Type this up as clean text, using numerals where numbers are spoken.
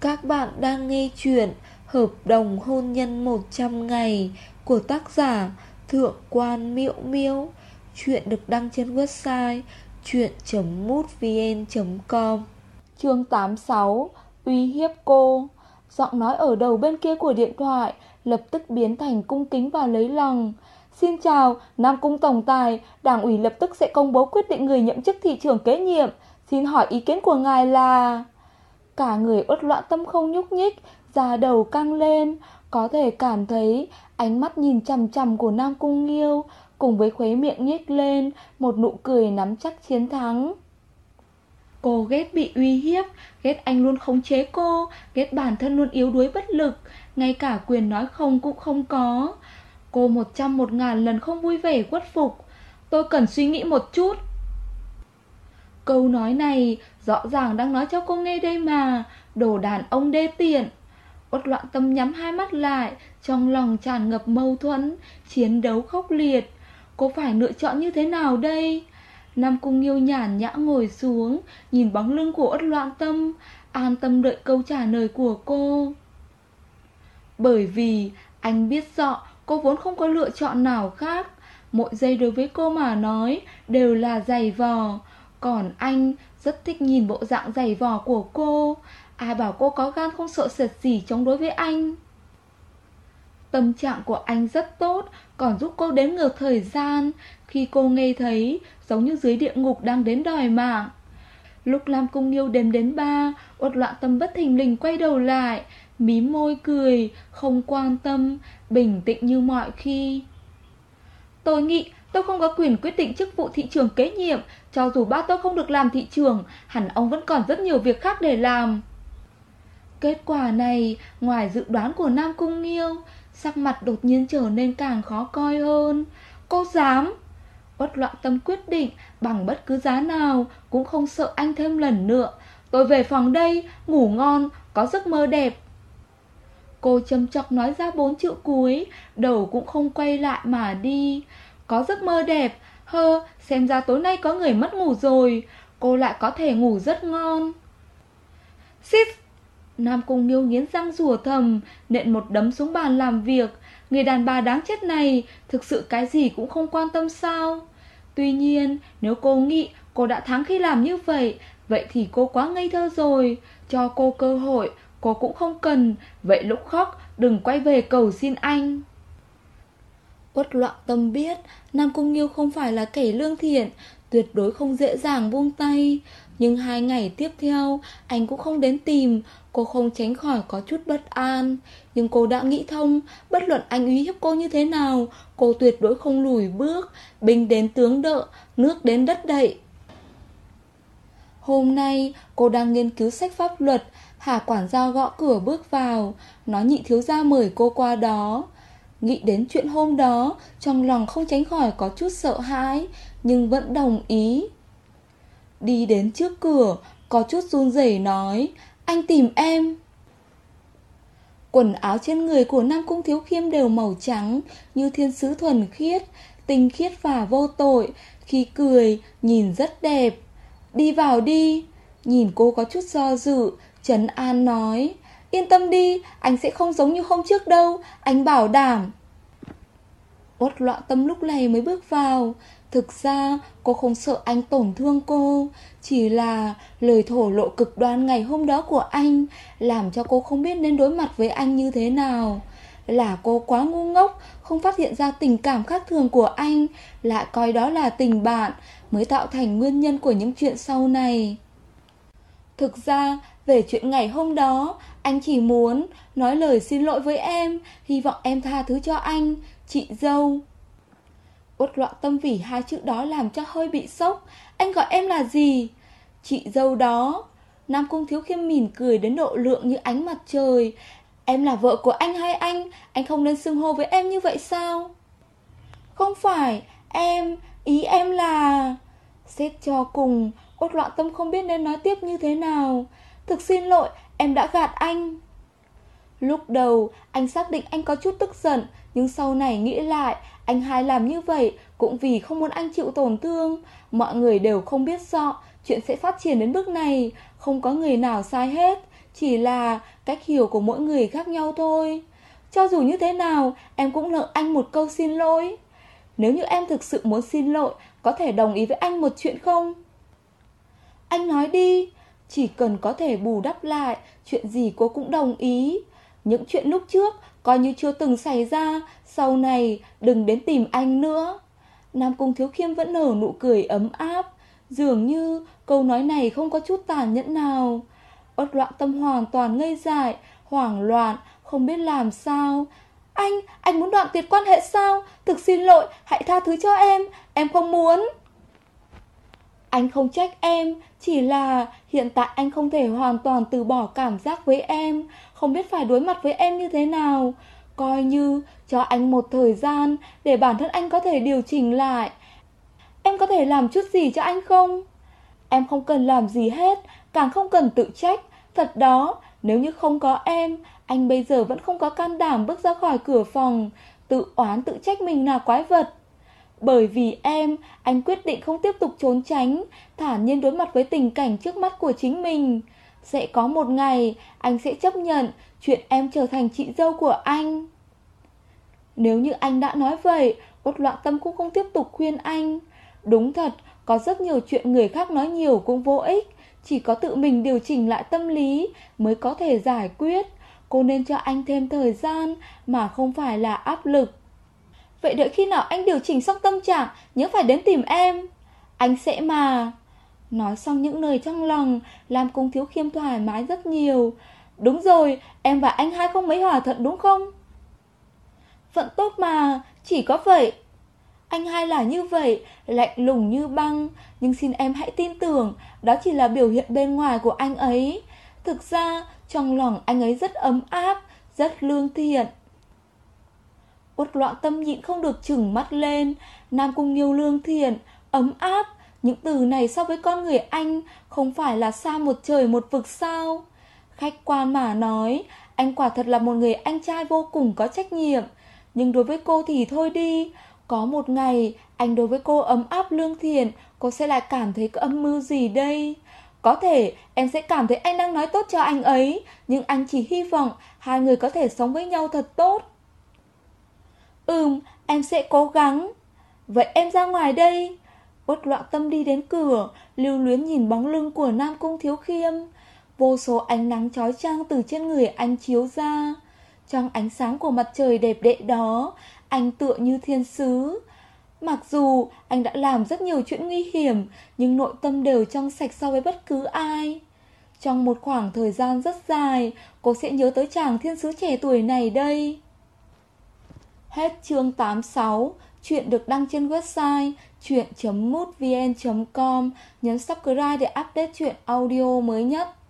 Các bạn đang nghe chuyện Hợp đồng hôn nhân 100 ngày của tác giả Thượng quan Miễu Miễu. Chuyện được đăng trên website chuyện.mútvn.com. Chương 86. Uy hiếp cô. Giọng nói ở đầu bên kia của điện thoại lập tức biến thành cung kính và lấy lòng. Xin chào, Nam Cung Tổng Tài, Đảng ủy lập tức sẽ công bố quyết định người nhậm chức thị trưởng kế nhiệm. Xin hỏi ý kiến của ngài là... Cả người Uất Loạn Tâm không nhúc nhích, da đầu căng lên, có thể cảm thấy ánh mắt nhìn chằm chằm của Nam Cung Nghiêu, cùng với khuấy miệng nhếch lên một nụ cười nắm chắc chiến thắng. Cô ghét bị uy hiếp, ghét anh luôn khống chế cô, ghét bản thân luôn yếu đuối bất lực, ngay cả quyền nói không cũng không có. Cô 100.000 lần không vui vẻ khuất phục. Tôi cần suy nghĩ một chút. Câu nói này rõ ràng đang nói cho cô nghe đây mà. Đồ đàn ông đê tiện. Uất Loạn Tâm nhắm hai mắt lại, trong lòng tràn ngập mâu thuẫn, chiến đấu khốc liệt. Cô phải lựa chọn như thế nào đây? Nam Cung Nghiêu nhàn nhã ngồi xuống, nhìn bóng lưng của Uất Loạn Tâm, an tâm đợi câu trả lời của cô. Bởi vì anh biết rõ cô vốn không có lựa chọn nào khác. Mỗi giây đối với cô mà nói đều là giày vò. Còn anh rất thích nhìn bộ dạng giày vò của cô. Ai bảo cô có gan không sợ sệt gì chống đối với anh. Tâm trạng của anh rất tốt, còn giúp cô đếm ngược thời gian. Khi cô nghe thấy giống như dưới địa ngục đang đến đòi mạng. Lúc Nam Cung Nghiêu đếm đến 3, Uất Loạn Tâm bất thình lình quay đầu lại, mím môi cười, không quan tâm, bình tĩnh như mọi khi. Tôi nghĩ tôi không có quyền quyết định chức vụ thị trưởng kế nhiệm. Cho dù ba tôi không được làm thị trưởng, hẳn ông vẫn còn rất nhiều việc khác để làm. Kết quả này ngoài dự đoán của Nam Cung Nghiêu, sắc mặt đột nhiên trở nên càng khó coi hơn. Cô dám? Uất Loạn Tâm quyết định bằng bất cứ giá nào cũng không sợ anh thêm lần nữa. Tôi về phòng đây, ngủ ngon, có giấc mơ đẹp. Cô châm chọc nói ra 4 chữ cuối, đầu cũng không quay lại mà đi. Có giấc mơ đẹp, xem ra tối nay có người mất ngủ rồi. Cô lại có thể ngủ rất ngon. Xít! Nam Cung Nghiêu nghiến răng rủa thầm, nện một đấm xuống bàn làm việc. Người đàn bà đáng chết này thực sự cái gì cũng không quan tâm sao? Tuy nhiên nếu cô nghĩ cô đã thắng khi làm như vậy, vậy thì cô quá ngây thơ rồi. Cho cô cơ hội cô cũng không cần. Vậy lúc khóc đừng quay về cầu xin anh. Uất Loạn Tâm biết Nam Cung Nghiêu không phải là kẻ lương thiện, tuyệt đối không dễ dàng buông tay. Nhưng 2 ngày tiếp theo anh cũng không đến tìm. Cô không tránh khỏi có chút bất an. Nhưng cô đã nghĩ thông, bất luận anh uy hiếp cô như thế nào, cô tuyệt đối không lùi bước. Binh đến tướng đỡ, nước đến đất đậy. Hôm nay cô đang nghiên cứu sách pháp luật. Hà quản gia gõ cửa bước vào, nói Nhị thiếu gia mời cô qua đó. Nghĩ đến chuyện hôm đó, trong lòng không tránh khỏi có chút sợ hãi, nhưng vẫn đồng ý. Đi đến trước cửa, có chút run rẩy nói, anh tìm em. Quần áo trên người của Nam Cung Thiếu Khiêm đều màu trắng, như thiên sứ thuần khiết, tinh khiết và vô tội. Khi cười, nhìn rất đẹp. Đi vào đi. Nhìn cô có chút do dự, trấn an nói, yên tâm đi, anh sẽ không giống như hôm trước đâu, anh bảo đảm. Uất Loạn Tâm lúc này mới bước vào. Thực ra cô không sợ anh tổn thương cô, chỉ là lời thổ lộ cực đoan ngày hôm đó của anh làm cho cô không biết nên đối mặt với anh như thế nào. Là cô quá ngu ngốc, không phát hiện ra tình cảm khác thường của anh, lại coi đó là tình bạn, mới tạo thành nguyên nhân của những chuyện sau này. Thực ra về chuyện ngày hôm đó, anh chỉ muốn nói lời xin lỗi với em, hy vọng em tha thứ cho anh, chị dâu. Uất Loạn Tâm vì 2 chữ đó làm cho hơi bị sốc. Anh gọi em là gì? Chị dâu đó. Nam Cung Thiếu Khiêm mỉm cười đến độ lượng như ánh mặt trời. Em là vợ của anh hay anh không nên xưng hô với em như vậy sao? Không phải, ý em là... Xét cho cùng, Uất Loạn Tâm không biết nên nói tiếp như thế nào. Thực xin lỗi, em đã gạt anh. Lúc đầu anh xác định anh có chút tức giận, nhưng sau này nghĩ lại, anh hay làm như vậy cũng vì không muốn anh chịu tổn thương. Mọi người đều không biết rõ chuyện sẽ phát triển đến bước này, không có người nào sai hết, chỉ là cách hiểu của mỗi người khác nhau thôi. Cho dù như thế nào, em cũng nợ anh một câu xin lỗi. Nếu như em thực sự muốn xin lỗi, có thể đồng ý với anh một chuyện không? Anh nói đi, chỉ cần có thể bù đắp lại, chuyện gì cô cũng đồng ý. Những chuyện lúc trước, coi như chưa từng xảy ra, sau này đừng đến tìm anh nữa. Nam Cung Thiếu Khiêm vẫn nở nụ cười ấm áp, dường như câu nói này không có chút tàn nhẫn nào. Uất Loạn Tâm hoàn toàn ngây dại, hoảng loạn, không biết làm sao. Anh muốn đoạn tuyệt quan hệ sao? Thực xin lỗi, hãy tha thứ cho em không muốn. Anh không trách em, chỉ là hiện tại anh không thể hoàn toàn từ bỏ cảm giác với em, không biết phải đối mặt với em như thế nào. Coi như cho anh một thời gian để bản thân anh có thể điều chỉnh lại. Em có thể làm chút gì cho anh không? Em không cần làm gì hết, càng không cần tự trách. Thật đó, nếu như không có em, anh bây giờ vẫn không có can đảm bước ra khỏi cửa phòng, tự oán tự trách mình là quái vật. Bởi vì em, anh quyết định không tiếp tục trốn tránh, thản nhiên đối mặt với tình cảnh trước mắt của chính mình. Sẽ có một ngày, anh sẽ chấp nhận chuyện em trở thành chị dâu của anh. Nếu như anh đã nói vậy, Uất Loạn Tâm cũng không tiếp tục khuyên anh. Đúng thật, có rất nhiều chuyện người khác nói nhiều cũng vô ích, chỉ có tự mình điều chỉnh lại tâm lý mới có thể giải quyết. Cô nên cho anh thêm thời gian mà không phải là áp lực. Vậy đợi khi nào anh điều chỉnh xong tâm trạng, nhớ phải đến tìm em. Anh sẽ mà. Nói xong những lời trong lòng, Lam Cung Thiếu Khiêm thoải mái rất nhiều. Đúng rồi, em và anh hai không mấy hòa thuận đúng không? Vẫn tốt mà, chỉ có vậy. Anh hai là như vậy, lạnh lùng như băng. Nhưng xin em hãy tin tưởng, đó chỉ là biểu hiện bên ngoài của anh ấy. Thực ra, trong lòng anh ấy rất ấm áp, rất lương thiện. Uất Loạn Tâm nhịn không được trừng mắt lên. Nam Cung Nghiêu lương thiện, ấm áp, những từ này so với con người anh không phải là xa một trời một vực sao? Khách quan mà nói, anh quả thật là một người anh trai vô cùng có trách nhiệm. Nhưng đối với cô thì thôi đi. Có một ngày anh đối với cô ấm áp lương thiện, cô sẽ lại cảm thấy có âm mưu gì đây? Có thể em sẽ cảm thấy anh đang nói tốt cho anh ấy, nhưng anh chỉ hy vọng hai người có thể sống với nhau thật tốt. Em sẽ cố gắng. Vậy em ra ngoài đây. Uất Loạn Tâm đi đến cửa, lưu luyến nhìn bóng lưng của Nam Cung Thiếu Khiêm. Vô số ánh nắng chói chang từ trên người anh chiếu ra. Trong ánh sáng của mặt trời đẹp đẽ đó, anh tựa như thiên sứ. Mặc dù anh đã làm rất nhiều chuyện nguy hiểm, nhưng nội tâm đều trong sạch so với bất cứ ai. Trong một khoảng thời gian rất dài, cô sẽ nhớ tới chàng thiên sứ trẻ tuổi này đây. Hết chương 86. Chuyện được đăng trên website chuyện.mútvn.com. Nhấn subscribe để update chuyện audio mới nhất.